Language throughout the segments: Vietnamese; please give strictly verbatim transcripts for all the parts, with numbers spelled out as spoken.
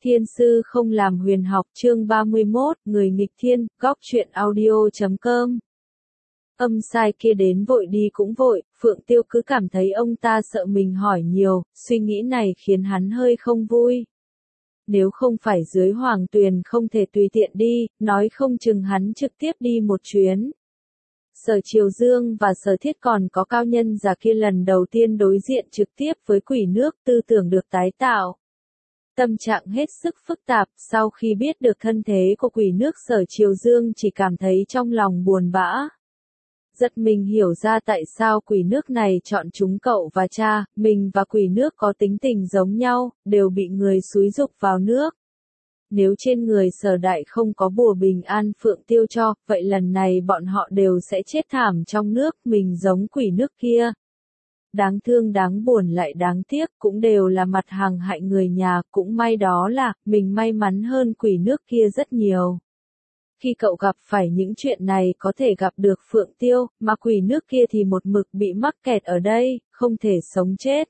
Thiên sư không làm huyền học chương ba mươi mốt, người nghịch thiên, góc truyện audio chấm com. Âm sai kia đến vội đi cũng vội, Phượng Tiêu cứ cảm thấy ông ta sợ mình hỏi nhiều, suy nghĩ này khiến hắn hơi không vui. Nếu không phải dưới Hoàng Tuyền không thể tùy tiện đi, nói không chừng hắn trực tiếp đi một chuyến. Sở Triều Dương và Sở Thiết còn có cao nhân già kia lần đầu tiên đối diện trực tiếp với quỷ nước, tư tưởng được tái tạo. Tâm trạng hết sức phức tạp, sau khi biết được thân thế của quỷ nước Sở Triều Dương chỉ cảm thấy trong lòng buồn bã. Giật mình hiểu ra tại sao quỷ nước này chọn chúng cậu và cha, mình và quỷ nước có tính tình giống nhau, đều bị người xúi giục vào nước. Nếu trên người Sở Đại không có bùa bình an Phượng Tiêu cho, vậy lần này bọn họ đều sẽ chết thảm trong nước, mình giống quỷ nước kia. Đáng thương đáng buồn lại đáng tiếc, cũng đều là mặt hàng hại người nhà, cũng may đó là, mình may mắn hơn quỷ nước kia rất nhiều. Khi cậu gặp phải những chuyện này có thể gặp được Phượng Tiêu, mà quỷ nước kia thì một mực bị mắc kẹt ở đây, không thể sống chết.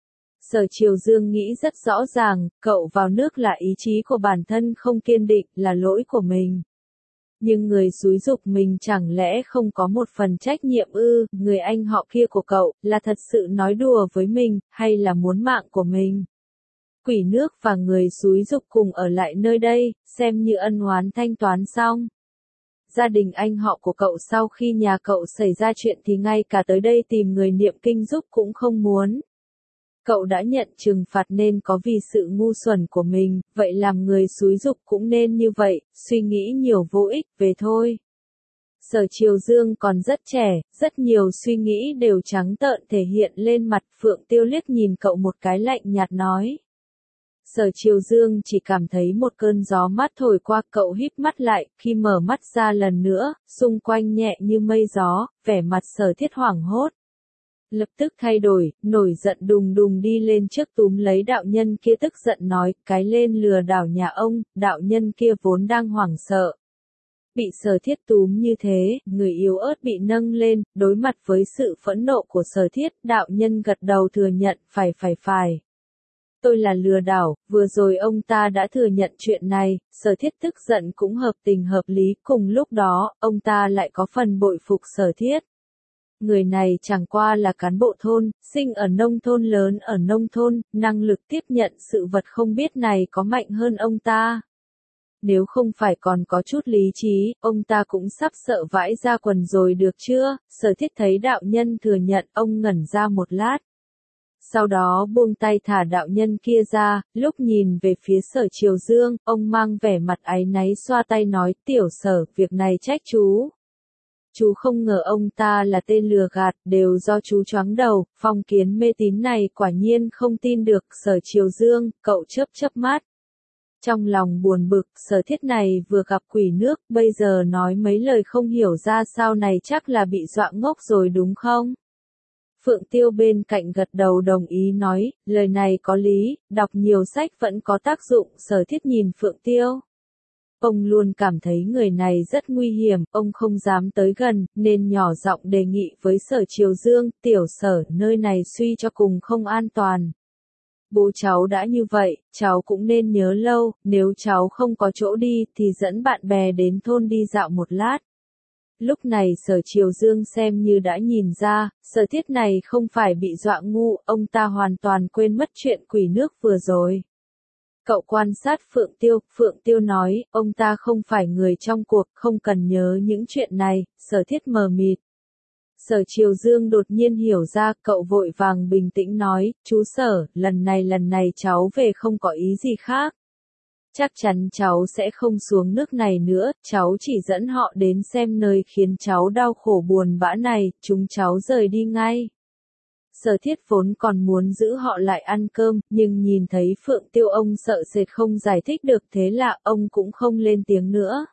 Sở Triều Dương nghĩ rất rõ ràng, cậu vào nước là ý chí của bản thân không kiên định, là lỗi của mình. Nhưng người xúi giục mình chẳng lẽ không có một phần trách nhiệm ư, người anh họ kia của cậu, là thật sự nói đùa với mình, hay là muốn mạng của mình? Quỷ nước và người xúi giục cùng ở lại nơi đây, xem như ân oán thanh toán xong. Gia đình anh họ của cậu sau khi nhà cậu xảy ra chuyện thì ngay cả tới đây tìm người niệm kinh giúp cũng không muốn. Cậu đã nhận trừng phạt nên có vì sự ngu xuẩn của mình, vậy làm người xúi giục cũng nên như vậy, suy nghĩ nhiều vô ích, về thôi. Sở Triều Dương còn rất trẻ, rất nhiều suy nghĩ đều trắng trợn thể hiện lên mặt. Phượng Tiêu liếc nhìn cậu một cái lạnh nhạt nói. Sở Triều Dương chỉ cảm thấy một cơn gió mát thổi qua, cậu híp mắt lại, khi mở mắt ra lần nữa, xung quanh nhẹ như mây gió, vẻ mặt Sở Thiết hoảng hốt. Lập tức thay đổi, nổi giận đùng đùng đi lên trước túm lấy đạo nhân kia tức giận nói, cái lên lừa đảo nhà ông, đạo nhân kia vốn đang hoảng sợ. Bị Sở Thiết túm như thế, người yếu ớt bị nâng lên, đối mặt với sự phẫn nộ của Sở Thiết, đạo nhân gật đầu thừa nhận, phải phải phải. Tôi là lừa đảo, vừa rồi ông ta đã thừa nhận chuyện này, Sở Thiết tức giận cũng hợp tình hợp lý, cùng lúc đó, ông ta lại có phần bội phục Sở Thiết. Người này chẳng qua là cán bộ thôn, sinh ở nông thôn lớn ở nông thôn, năng lực tiếp nhận sự vật không biết này có mạnh hơn ông ta. Nếu không phải còn có chút lý trí, ông ta cũng sắp sợ vãi ra quần rồi được chưa? Sở Thiết thấy đạo nhân thừa nhận, ông ngẩn ra một lát. Sau đó buông tay thả đạo nhân kia ra, lúc nhìn về phía Sở Triều Dương, ông mang vẻ mặt áy náy xoa tay nói, tiểu Sở, việc này trách chú. Chú không ngờ ông ta là tên lừa gạt, đều do chú choáng đầu, phong kiến mê tín này quả nhiên không tin được. Sở Triều Dương, cậu chớp chớp mắt. Trong lòng buồn bực, Sở Thiết này vừa gặp quỷ nước, bây giờ nói mấy lời không hiểu ra sao này chắc là bị dọa ngốc rồi đúng không? Phượng Tiêu bên cạnh gật đầu đồng ý nói, lời này có lý, đọc nhiều sách vẫn có tác dụng. Sở Thiết nhìn Phượng Tiêu. Ông luôn cảm thấy người này rất nguy hiểm, ông không dám tới gần, nên nhỏ giọng đề nghị với Sở Triều Dương, tiểu Sở, nơi này suy cho cùng không an toàn. Bố cháu đã như vậy, cháu cũng nên nhớ lâu, nếu cháu không có chỗ đi thì dẫn bạn bè đến thôn đi dạo một lát. Lúc này Sở Triều Dương xem như đã nhìn ra, Sở Thiết này không phải bị dọa ngu, ông ta hoàn toàn quên mất chuyện quỷ nước vừa rồi. Cậu quan sát Phượng Tiêu, Phượng Tiêu nói, ông ta không phải người trong cuộc, không cần nhớ những chuyện này. Sở Thiết mờ mịt. Sở Triều Dương đột nhiên hiểu ra, cậu vội vàng bình tĩnh nói, chú Sở, lần này lần này cháu về không có ý gì khác. Chắc chắn cháu sẽ không xuống nước này nữa, cháu chỉ dẫn họ đến xem nơi khiến cháu đau khổ buồn bã này, chúng cháu rời đi ngay. Sở Thiết vốn còn muốn giữ họ lại ăn cơm, nhưng nhìn thấy Phượng Tiêu ông sợ sệt không giải thích được, thế là ông cũng không lên tiếng nữa.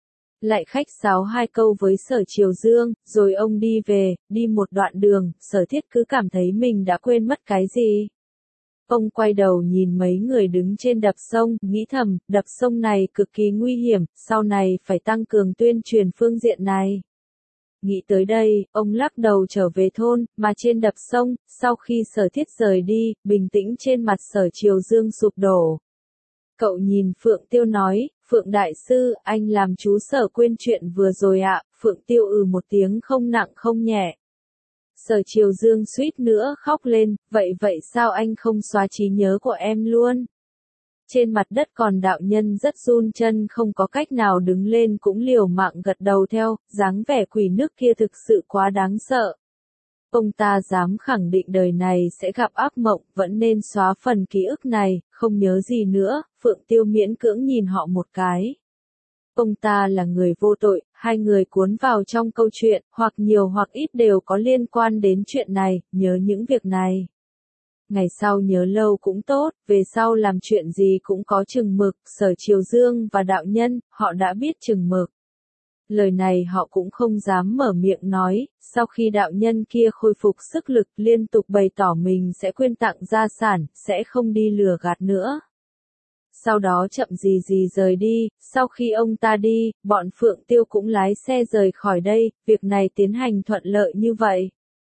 Lại khách sáo hai câu với Sở Triều Dương, rồi ông đi về, đi một đoạn đường, Sở Thiết cứ cảm thấy mình đã quên mất cái gì. Ông quay đầu nhìn mấy người đứng trên đập sông, nghĩ thầm, đập sông này cực kỳ nguy hiểm, sau này phải tăng cường tuyên truyền phương diện này. Nghĩ tới đây, ông lắc đầu trở về thôn, mà trên đập sông, sau khi Sở Thiết rời đi, bình tĩnh trên mặt Sở Triều Dương sụp đổ. Cậu nhìn Phượng Tiêu nói, Phượng Đại Sư, anh làm chú Sở quên chuyện vừa rồi ạ. Phượng Tiêu ừ một tiếng không nặng không nhẹ. Sở Triều Dương suýt nữa khóc lên, vậy vậy sao anh không xóa trí nhớ của em luôn? Trên mặt đất còn đạo nhân rất run chân không có cách nào đứng lên cũng liều mạng gật đầu theo, dáng vẻ quỷ nước kia thực sự quá đáng sợ. Ông ta dám khẳng định đời này sẽ gặp ác mộng, vẫn nên xóa phần ký ức này, không nhớ gì nữa. Phượng Tiêu miễn cưỡng nhìn họ một cái. Ông ta là người vô tội, hai người cuốn vào trong câu chuyện, hoặc nhiều hoặc ít đều có liên quan đến chuyện này, nhớ những việc này. Ngày sau nhớ lâu cũng tốt, về sau làm chuyện gì cũng có chừng mực. Sở Triều Dương và đạo nhân, họ đã biết chừng mực. Lời này họ cũng không dám mở miệng nói, sau khi đạo nhân kia khôi phục sức lực liên tục bày tỏ mình sẽ quyên tặng gia sản, sẽ không đi lừa gạt nữa. Sau đó chậm gì gì rời đi, sau khi ông ta đi, bọn Phượng Tiêu cũng lái xe rời khỏi đây, việc này tiến hành thuận lợi như vậy.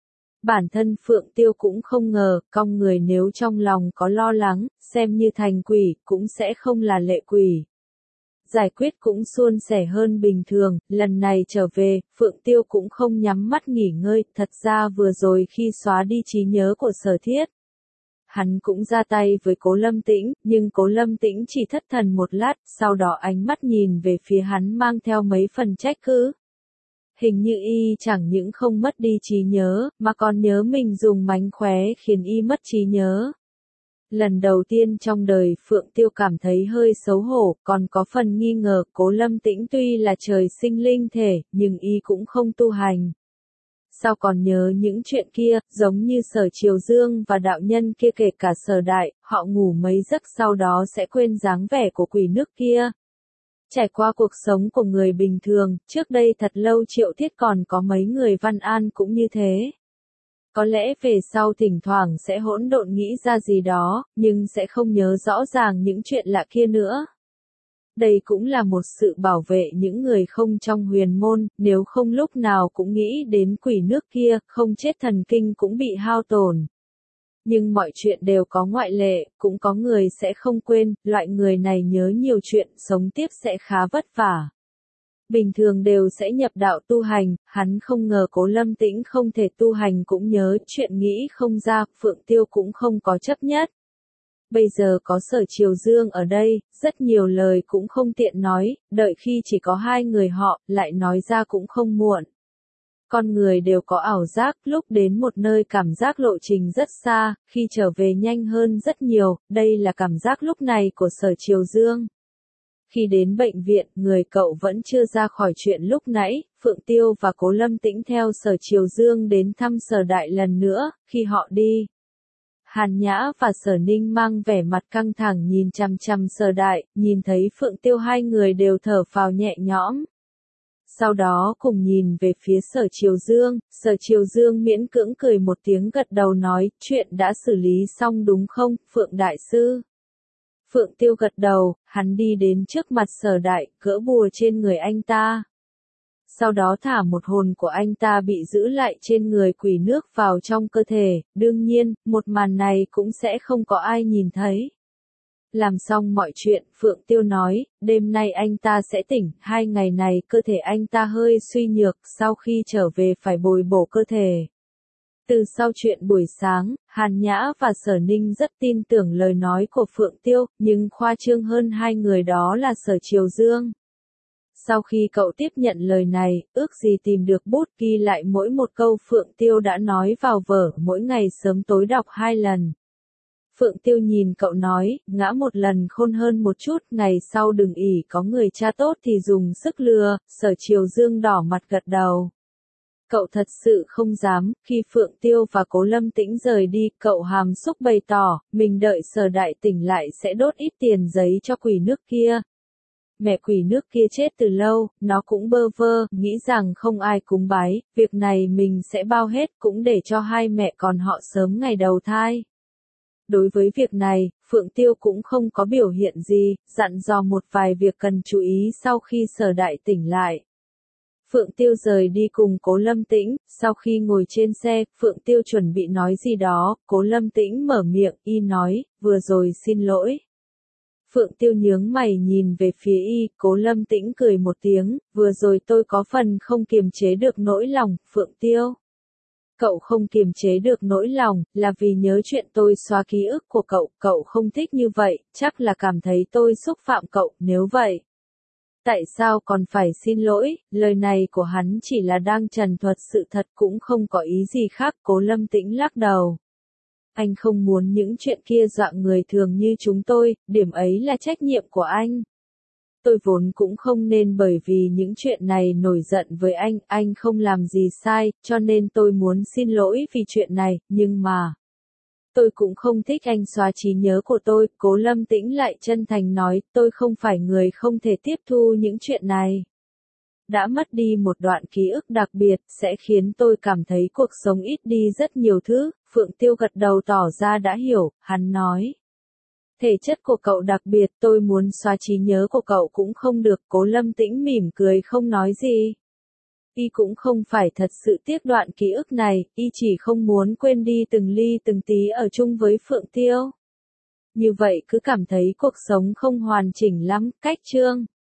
Bản thân Phượng Tiêu cũng không ngờ, con người nếu trong lòng có lo lắng, xem như thành quỷ, cũng sẽ không là lệ quỷ. Giải quyết cũng suôn sẻ hơn bình thường, lần này trở về, Phượng Tiêu cũng không nhắm mắt nghỉ ngơi, thật ra vừa rồi khi xóa đi trí nhớ của Sở Thiết. Hắn cũng ra tay với Cố Lâm Tĩnh, nhưng Cố Lâm Tĩnh chỉ thất thần một lát, sau đó ánh mắt nhìn về phía hắn mang theo mấy phần trách cứ. Hình như y chẳng những không mất đi trí nhớ, mà còn nhớ mình dùng mánh khóe khiến y mất trí nhớ. Lần đầu tiên trong đời Phượng Tiêu cảm thấy hơi xấu hổ, còn có phần nghi ngờ. Cố Lâm Tĩnh tuy là trời sinh linh thể, nhưng y cũng không tu hành. Sao còn nhớ những chuyện kia, giống như Sở Triều Dương và đạo nhân kia kể cả Sở Đại, họ ngủ mấy giấc sau đó sẽ quên dáng vẻ của quỷ nước kia. Trải qua cuộc sống của người bình thường, trước đây thật lâu Triệu Thiết còn có mấy người Văn An cũng như thế. Có lẽ về sau thỉnh thoảng sẽ hỗn độn nghĩ ra gì đó, nhưng sẽ không nhớ rõ ràng những chuyện lạ kia nữa. Đây cũng là một sự bảo vệ những người không trong huyền môn, nếu không lúc nào cũng nghĩ đến quỷ nước kia, không chết thần kinh cũng bị hao tổn. Nhưng mọi chuyện đều có ngoại lệ, cũng có người sẽ không quên, loại người này nhớ nhiều chuyện, sống tiếp sẽ khá vất vả. Bình thường đều sẽ nhập đạo tu hành, hắn không ngờ Cố Lâm Tĩnh không thể tu hành cũng nhớ, chuyện nghĩ không ra, Phượng Tiêu cũng không có chấp nhất. Bây giờ có Sở Triều Dương ở đây, rất nhiều lời cũng không tiện nói, đợi khi chỉ có hai người họ, lại nói ra cũng không muộn. Con người đều có ảo giác, lúc đến một nơi cảm giác lộ trình rất xa, khi trở về nhanh hơn rất nhiều, đây là cảm giác lúc này của Sở Triều Dương. Khi đến bệnh viện, người cậu vẫn chưa ra khỏi chuyện lúc nãy, Phượng Tiêu và Cố Lâm Tĩnh theo Sở Triều Dương đến thăm Sở Đại lần nữa, khi họ đi. Hàn Nhã và Sở Ninh mang vẻ mặt căng thẳng nhìn chằm chằm Sở Đại, nhìn thấy Phượng Tiêu hai người đều thở phào nhẹ nhõm. Sau đó cùng nhìn về phía Sở Triều Dương, Sở Triều Dương miễn cưỡng cười một tiếng gật đầu nói, chuyện đã xử lý xong đúng không, Phượng Đại Sư? Phượng Tiêu gật đầu, hắn đi đến trước mặt Sở Đại, gỡ bùa trên người anh ta. Sau đó thả một hồn của anh ta bị giữ lại trên người quỷ nước vào trong cơ thể, đương nhiên, một màn này cũng sẽ không có ai nhìn thấy. Làm xong mọi chuyện, Phượng Tiêu nói, đêm nay anh ta sẽ tỉnh, hai ngày này cơ thể anh ta hơi suy nhược, sau khi trở về phải bồi bổ cơ thể. Từ sau chuyện buổi sáng, Hàn Nhã và Sở Ninh rất tin tưởng lời nói của Phượng Tiêu, nhưng khoa trương hơn hai người đó là Sở Triều Dương. Sau khi cậu tiếp nhận lời này, ước gì tìm được bút ghi lại mỗi một câu Phượng Tiêu đã nói vào vở, mỗi ngày sớm tối đọc hai lần. Phượng Tiêu nhìn cậu nói, ngã một lần khôn hơn một chút, ngày sau đừng ỷ có người cha tốt thì dùng sức lừa. Sở Triều Dương đỏ mặt gật đầu. Cậu thật sự không dám, khi Phượng Tiêu và Cố Lâm Tĩnh rời đi, cậu hàm xúc bày tỏ, mình đợi Sở Đại tỉnh lại sẽ đốt ít tiền giấy cho quỷ nước kia. Mẹ quỷ nước kia chết từ lâu, nó cũng bơ vơ, nghĩ rằng không ai cúng bái, việc này mình sẽ bao hết cũng để cho hai mẹ con họ sớm ngày đầu thai. Đối với việc này, Phượng Tiêu cũng không có biểu hiện gì, dặn dò một vài việc cần chú ý sau khi Sở Đại tỉnh lại. Phượng Tiêu rời đi cùng Cố Lâm Tĩnh, sau khi ngồi trên xe, Phượng Tiêu chuẩn bị nói gì đó, Cố Lâm Tĩnh mở miệng, y nói, vừa rồi xin lỗi. Phượng Tiêu nhướng mày nhìn về phía y, Cố Lâm Tĩnh cười một tiếng, vừa rồi tôi có phần không kiềm chế được nỗi lòng, Phượng Tiêu. Cậu không kiềm chế được nỗi lòng, là vì nhớ chuyện tôi xóa ký ức của cậu, cậu không thích như vậy, chắc là cảm thấy tôi xúc phạm cậu, nếu vậy. Tại sao còn phải xin lỗi, lời này của hắn chỉ là đang trần thuật sự thật cũng không có ý gì khác, Cố Lâm Tĩnh lắc đầu. Anh không muốn những chuyện kia dọa người thường như chúng tôi, điểm ấy là trách nhiệm của anh. Tôi vốn cũng không nên bởi vì những chuyện này nổi giận với anh, anh không làm gì sai, cho nên tôi muốn xin lỗi vì chuyện này, nhưng mà... Tôi cũng không thích anh xóa trí nhớ của tôi, Cố Lâm Tĩnh lại chân thành nói, tôi không phải người không thể tiếp thu những chuyện này. Đã mất đi một đoạn ký ức đặc biệt, sẽ khiến tôi cảm thấy cuộc sống ít đi rất nhiều thứ, Phượng Tiêu gật đầu tỏ ra đã hiểu, hắn nói. Thể chất của cậu đặc biệt, tôi muốn xóa trí nhớ của cậu cũng không được, Cố Lâm Tĩnh mỉm cười không nói gì. Y cũng không phải thật sự tiếc đoạn ký ức này, y chỉ không muốn quên đi từng ly từng tí ở chung với Phượng Tiêu. Như vậy cứ cảm thấy cuộc sống không hoàn chỉnh lắm, cách chương.